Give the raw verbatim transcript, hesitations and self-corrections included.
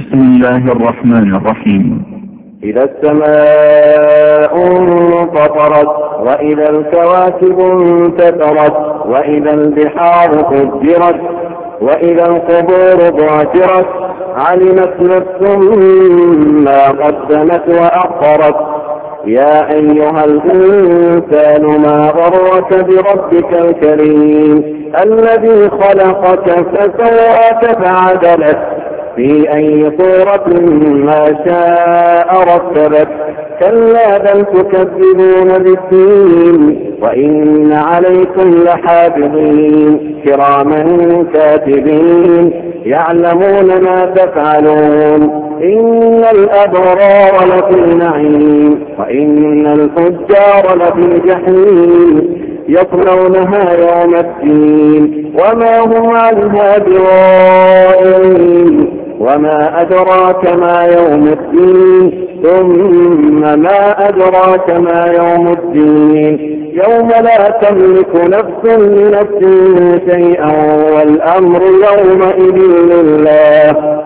بسم الله الرحمن الرحيم. إذا السماء انفطرت وإذا الكواكب انتثرت وإذا البحار فجرت وإذا القبور بعثرت علمت نفس ما قدمت وأخرت. يا أيها الإنسان ما غرك بربك الكريم الذي خلقك فسواك فعدلك في أي صورة ما شاء ركبك. كلا بل تكذبون بالدين وإن عليكم لحافظين كراما كاتبين يعلمون ما تفعلون. إن الأبرار لفي نعيم وإن الفجار لفي جحيم يصلونها يوم الدين وما هم عنها بغائبين. وما أدراك ما يوم الدين ثم ما أدراك ما يوم الدين يوم لا تملك نفس لنفس شيئا والأمر يومئذ لله.